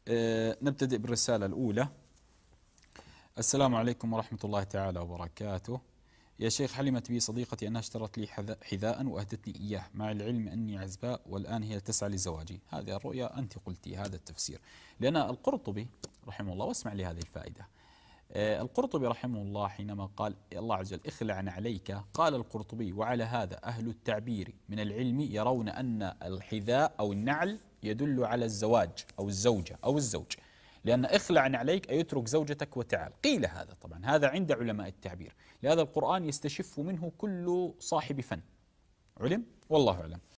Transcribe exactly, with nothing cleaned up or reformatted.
آه، نبتدئ بالرسالة الأولى. السلام عليكم ورحمة الله تعالى وبركاته. يا شيخ، حلمت بي صديقتي أنها اشترت لي حذاء وأهدتني إياه مع العلم أني عزباء والآن هي تسعى لزواجي. هذه الرؤيا أنت قلتي، هذا التفسير. لأن القرطبي رحمه الله، واسمع لي هذه الفائدة. آه، القرطبي رحمه الله حينما قال الله عز وجل اخلع عليك، قال القرطبي: وعلى هذا أهل التعبير من العلم يرون أن الحذاء أو النعل يدل على الزواج أو الزوجة أو الزوج، لأن اخلع عليك أي اترك زوجتك وتعال. قيل هذا، طبعا هذا عند علماء التعبير، لهذا القرآن يستشف منه كل صاحب فن علم، والله أعلم.